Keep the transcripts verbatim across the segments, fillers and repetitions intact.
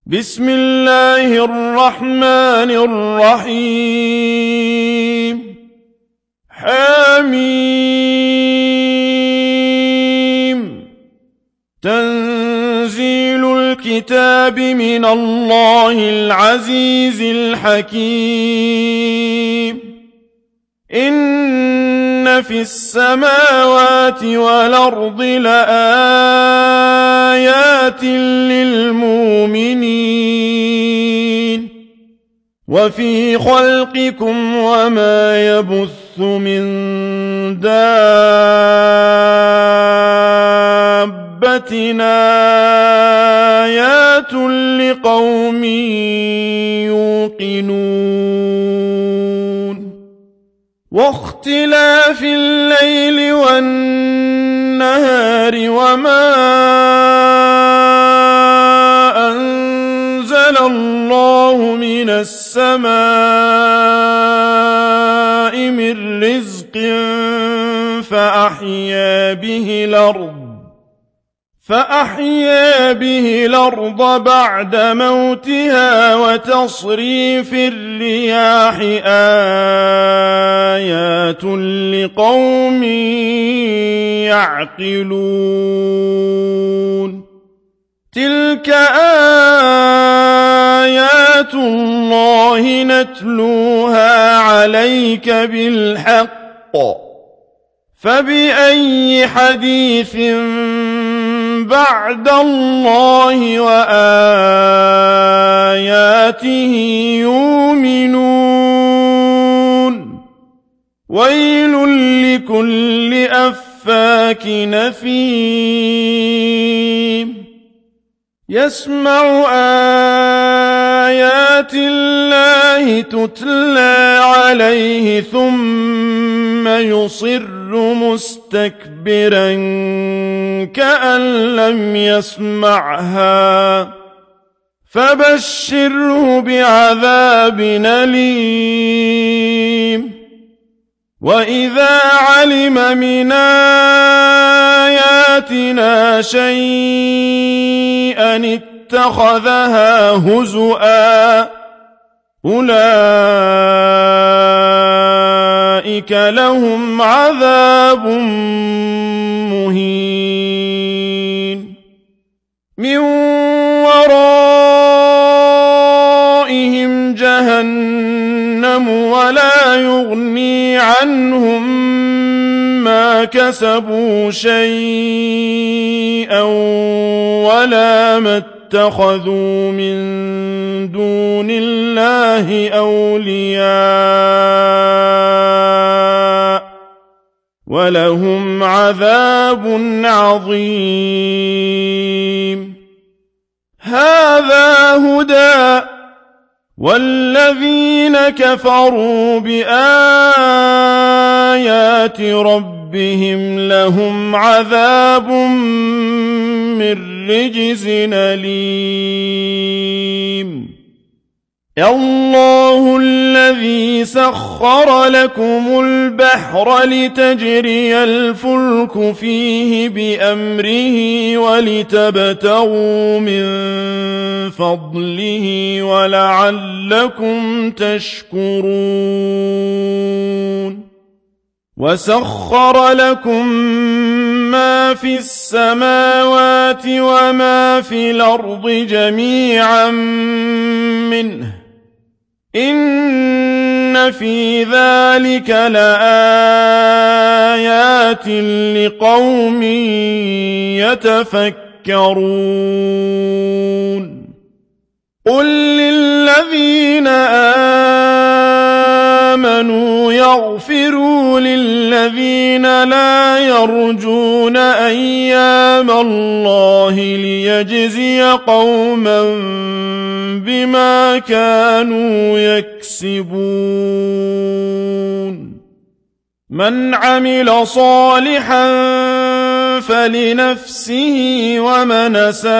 بسم الله الرحمن الرحيم حميم تنزيل الكتاب من الله العزيز الحكيم إن في السماوات والأرض لآيات للمؤمنين وفي خلقكم وما يبث من دابة آيات لقوم يوقنون واختلاف الليل والنهار وما أنزل الله من السماء من رزق فأحيا به الأرض فأحيا به الأرض بعد موتها وتصريف الرياح آيات لقوم يعقلون تلك آيات الله نتلوها عليك بالحق فبأي حديث بعد الله وآياته يؤمنون ويل لكل أفاك نثيم يسمع آيات الله تتلى عليه ثم يصر مستكبرا كأن لم يسمعها فبشره بعذاب أليم وإذا علم من آياتنا شيئا اتخذها هزؤا أولئك لهم عذاب مهين من ورائهم جهنم ولا يغني عنهم ما كسبوا شيئا ولا ما اتخذوا من دون الله أولياء ولهم عذاب عظيم هذا هدى والذين كفروا بآيات ربهم لهم عذاب من رجز أليم الله الذي سخر لكم البحر لتجري الفلك فيه بأمره ولتبتغوا من فضله ولعلكم تشكرون وسخر لكم ما في السماوات وما في الأرض جميعا منه إن في ذلك لآيات لقوم يتفكرون قل للذين آمنوا يغفروا للذين لا يرجون أيام الله ليجزي قوما بما كانوا يكسبون من عمل صالحا فلنفسه ومن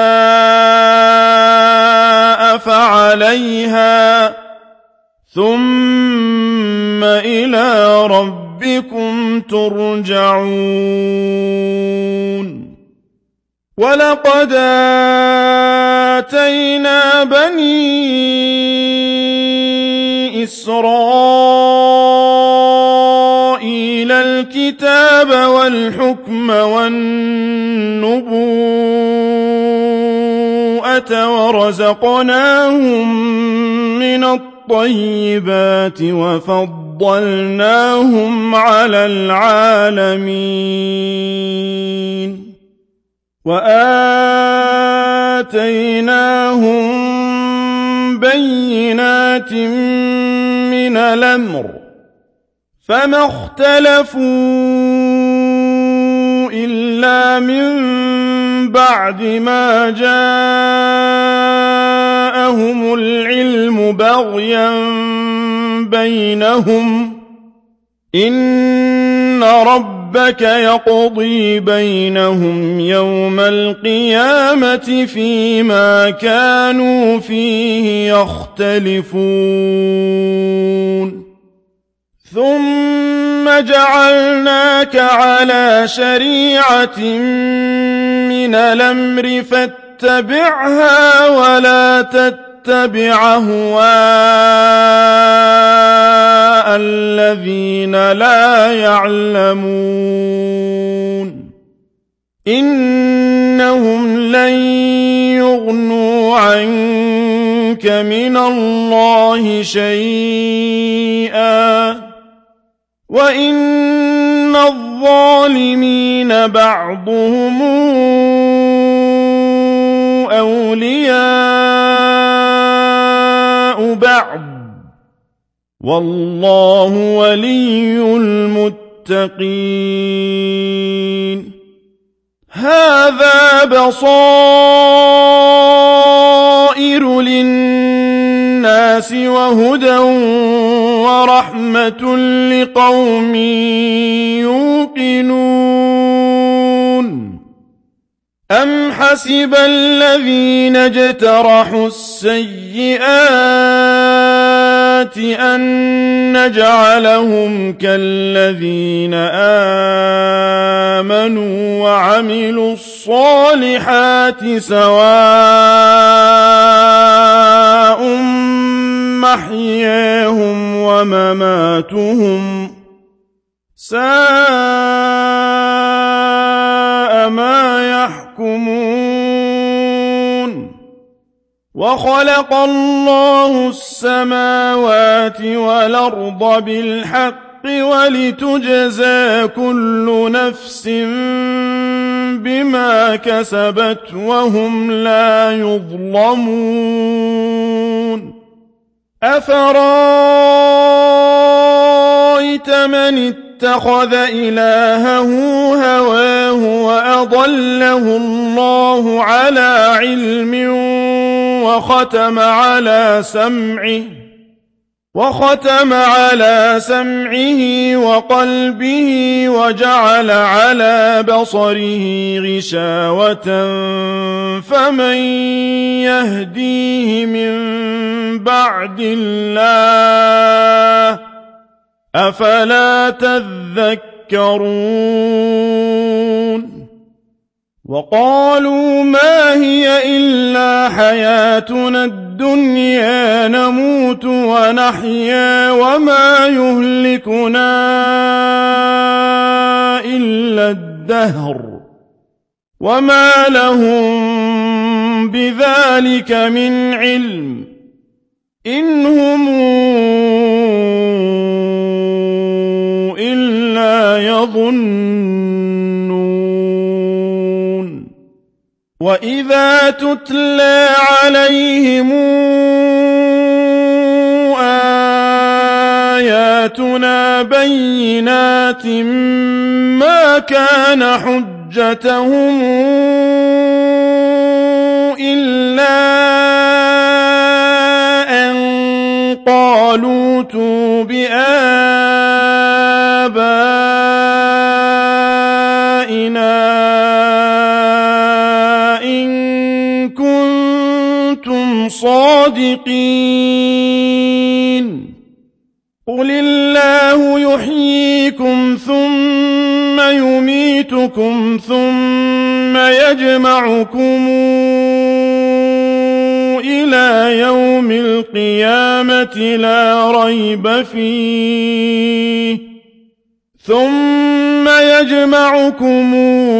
أساء فعليها ثم إلى ربكم ترجعون ولقد آتينا إسرائيل الكتاب والحكم والنبوءة ورزقناهم من الطيبات وفضلناهم على العالمين وآتيناهم بينات من الأمر فما اختلفوا إلا من بعد ما جاءهم العلم بغيا بينهم إن ربك يقضي بينهم يوم القيامة فيما كانوا فيه يختلفون ثم جعلناك على شريعة من الأمر فاتبعها ولا تتبع أهواء الذين لا يعلمون إنهم لن يغنوا عنك من الله شيئا وإن الظالمين بعضهم أولياء بعض والله ولي المتقين هذا بصائر للناس وهدى ورحمة لقوم يوقنون أم حسب الذين اجترحوا السيئات أن نجعلهم كالذين آمنوا وعملوا الصالحات سواء محياهم ومماتهم ساء ما يحكمون وخلق الله السماوات والأرض بالحق ولتجزى كل نفس بما كسبت وهم لا يظلمون أفرأيت من اتخذ إلهه هواه وأضله الله على علم وختم على سمعه وختم على سمعه وقلبه وجعل على بصره غشاوة فمن يهديه من بعد الله أفلا تذكرون وقالوا ما هي إلا حياتنا الدنيا نموت ونحيا وما يهلكنا إلا الدهر وما لهم بذلك من علم إن هم إلا يظنون وإذا تتلى عليهم آياتنا بينات ما كان حجتهم إلا أن قالوا ائتوا بآبائنا إن كنتم صادقين قل الله يحييكم ثم يميتكم ثم يجمعكم إلى يوم يوم القيامة لا ريب فيه ثم يجمعكم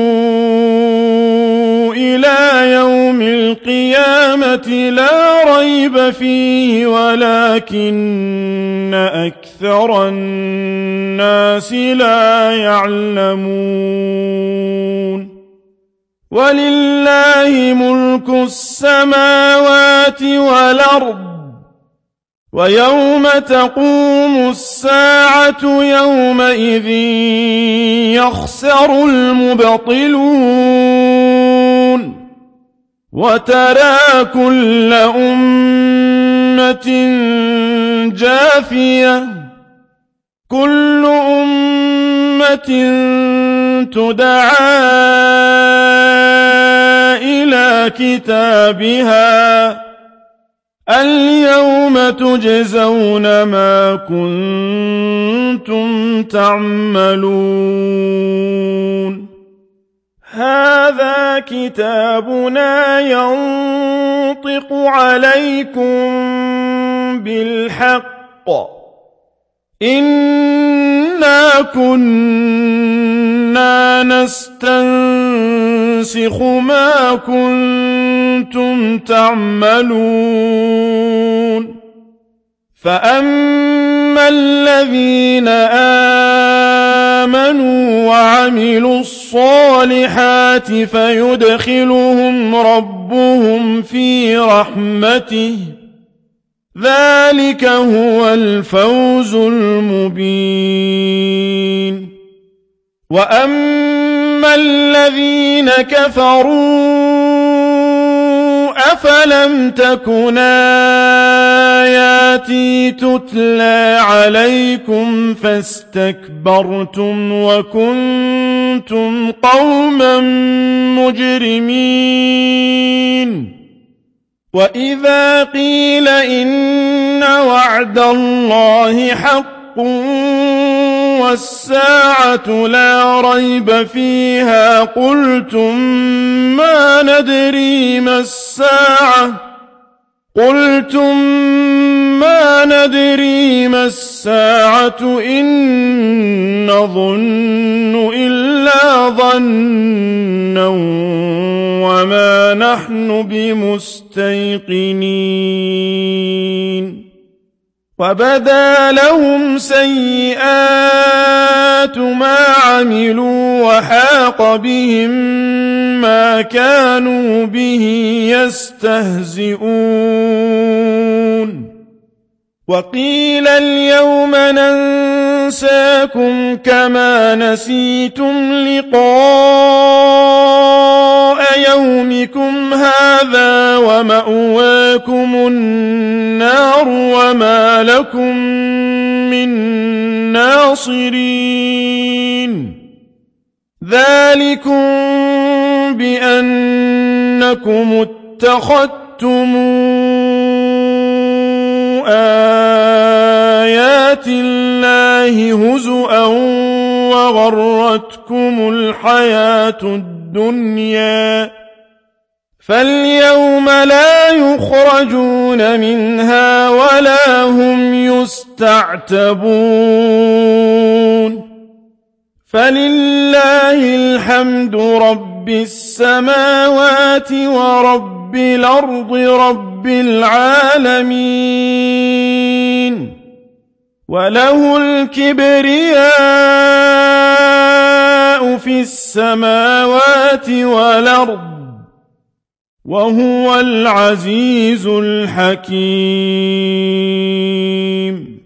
إلى يوم القيامة لا ريب فيه ولكن أكثر الناس لا يعلمون ولله ملك السماوات والأرض ويوم تقوم الساعة يومئذ يخسر المبطلون وترى كل أمة جاثية كل أمة تدعى إلى كتابها اليوم تجزون ما كنتم تعملون هذا كتابنا ينطق عليكم بالحق إنا كنا نستنسخ ما كنتم تعملون فأما الذين آمنوا وعملوا الصالحات فيدخلهم ربهم في رحمته ذلك هو الفوز المبين وأما الذين كفروا أفلم تكن آياتي تتلى عليكم فاستكبرتم وكنتم قوما مجرمين وإذا قيل إن وعد الله حق والساعة لا ريب فيها قلتم ما ندري ما الساعة قلتم ما ندري ما الساعة إن نظن إلا ظنا وما نحن بمستيقنين وبدا لهم سيئات ما عملوا وحاق بهم ما كانوا به يستهزئون وقيل اليوم ننساكم كما نسيتم لقاء يومكم هذا ومأواكم النار وما لكم من ناصرين ذلكم بأنكم اتخذتم آيات الله هزؤا وغرتكم الحياة الدنيا فاليوم لا يخرجون منها ولا هم يستعتبون فلله الحمد رب السماوات ورب الأرض رب العالمين وله الكبرياء في السماوات والأرض وهو العزيز الحكيم